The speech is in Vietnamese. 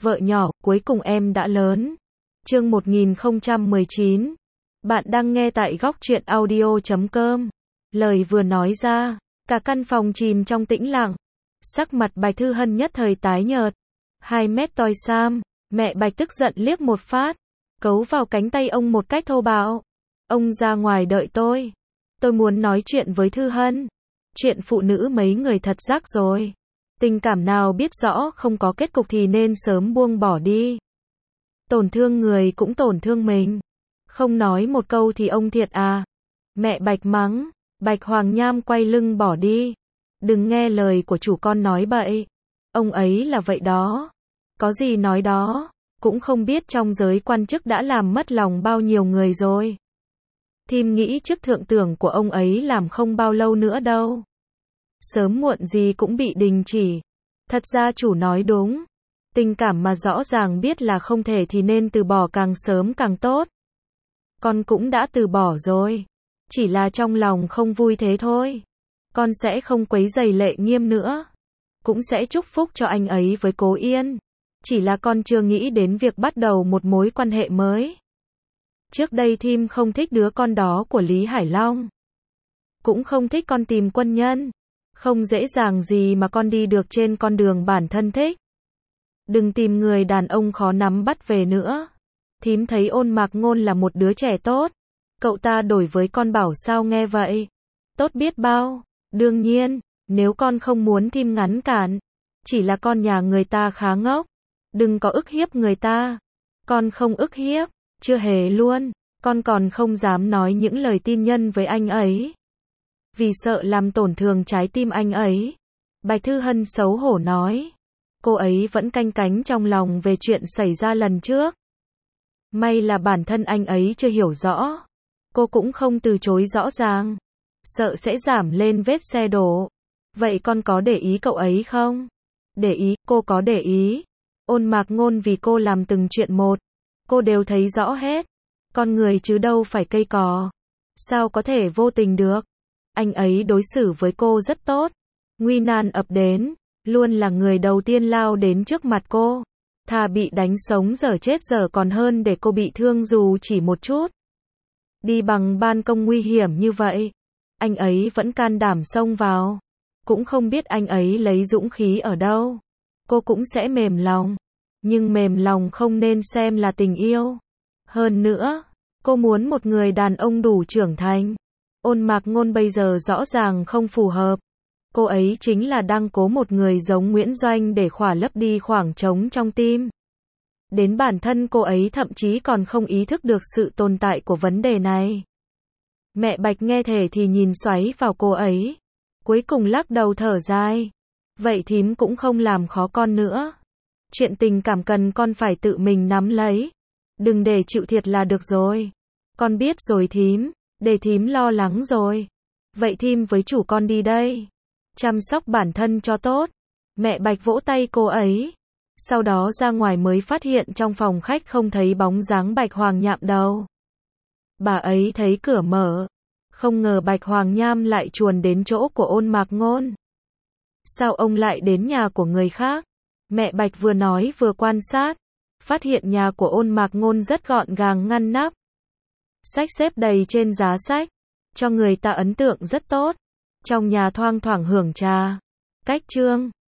Vợ nhỏ, cuối cùng em đã lớn. Chương 1019. Bạn đang nghe tại góc truyện audio.com. Lời vừa nói ra, cả căn phòng chìm trong tĩnh lặng. Sắc mặt Bạch Thư Hân nhất thời tái nhợt. 2 mét toi sam, mẹ Bạch tức giận liếc một phát, cấu vào cánh tay ông một cách thô bạo. Ông ra ngoài đợi tôi. Tôi muốn nói chuyện với Thư Hân. Chuyện phụ nữ mấy người thật rác rồi. Tình cảm nào biết rõ không có kết cục thì nên sớm buông bỏ đi. Tổn thương người cũng tổn thương mình. Không nói một câu thì ông thiệt à. Mẹ Bạch mắng. Bạch Hoàng Nham quay lưng bỏ đi. Đừng nghe lời của chủ con nói bậy. Ông ấy là vậy đó. Có gì nói đó. Cũng không biết trong giới quan chức đã làm mất lòng bao nhiêu người rồi. Thím nghĩ chức thượng tưởng của ông ấy làm không bao lâu nữa đâu. Sớm muộn gì cũng bị đình chỉ. Thật ra chủ nói đúng. Tình cảm mà rõ ràng biết là không thể thì nên từ bỏ càng sớm càng tốt. Con cũng đã từ bỏ rồi. Chỉ là trong lòng không vui thế thôi. Con sẽ không quấy rầy Lệ Nghiêm nữa. Cũng sẽ chúc phúc cho anh ấy với Cố Yên. Chỉ là con chưa nghĩ đến việc bắt đầu một mối quan hệ mới. Trước đây thím không thích đứa con đó của Lý Hải Long. Cũng không thích con tìm quân nhân. Không dễ dàng gì mà con đi được trên con đường bản thân thích. Đừng tìm người đàn ông khó nắm bắt về nữa. Thím thấy Ôn Mạc Ngôn là một đứa trẻ tốt. Cậu ta đổi với con bảo sao nghe vậy? Tốt biết bao. Đương nhiên, nếu con không muốn thím ngăn cản. Chỉ là con nhà người ta khá ngốc. Đừng có ức hiếp người ta. Con không ức hiếp. Chưa hề luôn. Con còn không dám nói những lời tin nhân với anh ấy. Vì sợ làm tổn thương trái tim anh ấy. Bạch Thư Hân xấu hổ nói. Cô ấy vẫn canh cánh trong lòng về chuyện xảy ra lần trước. May là bản thân anh ấy chưa hiểu rõ. Cô cũng không từ chối rõ ràng. Sợ sẽ giảm lên vết xe đổ. Vậy con có để ý cậu ấy không? Để ý, cô có để ý. Ôn Mạc Ngôn vì cô làm từng chuyện một. Cô đều thấy rõ hết. Con người chứ đâu phải cây cỏ. Sao có thể vô tình được? Anh ấy đối xử với cô rất tốt. Nguy nan ập đến, luôn là người đầu tiên lao đến trước mặt cô. Thà bị đánh sống dở chết dở còn hơn để cô bị thương dù chỉ một chút. Đi bằng ban công nguy hiểm như vậy, anh ấy vẫn can đảm xông vào. Cũng không biết anh ấy lấy dũng khí ở đâu. Cô cũng sẽ mềm lòng. Nhưng mềm lòng không nên xem là tình yêu. Hơn nữa, cô muốn một người đàn ông đủ trưởng thành. Ôn Mạc Ngôn bây giờ rõ ràng không phù hợp. Cô ấy chính là đang cố một người giống Nguyễn Doanh để khỏa lấp đi khoảng trống trong tim. Đến bản thân cô ấy thậm chí còn không ý thức được sự tồn tại của vấn đề này. Mẹ Bạch nghe thể thì nhìn xoáy vào cô ấy. Cuối cùng lắc đầu thở dài. Vậy thím cũng không làm khó con nữa. Chuyện tình cảm cần con phải tự mình nắm lấy. Đừng để chịu thiệt là được rồi. Con biết rồi thím. Để thím lo lắng rồi. Vậy thím với chủ con đi đây. Chăm sóc bản thân cho tốt. Mẹ Bạch vỗ tay cô ấy. Sau đó ra ngoài mới phát hiện trong phòng khách không thấy bóng dáng Bạch Hoàng Nham đâu. Bà ấy thấy cửa mở. Không ngờ Bạch Hoàng Nham lại chuồn đến chỗ của Ôn Mạc Ngôn. Sao ông lại đến nhà của người khác? Mẹ Bạch vừa nói vừa quan sát. Phát hiện nhà của Ôn Mạc Ngôn rất gọn gàng ngăn nắp. Sách xếp đầy trên giá sách. Cho người ta ấn tượng rất tốt. Trong nhà thoang thoảng hưởng trà. Cách trương.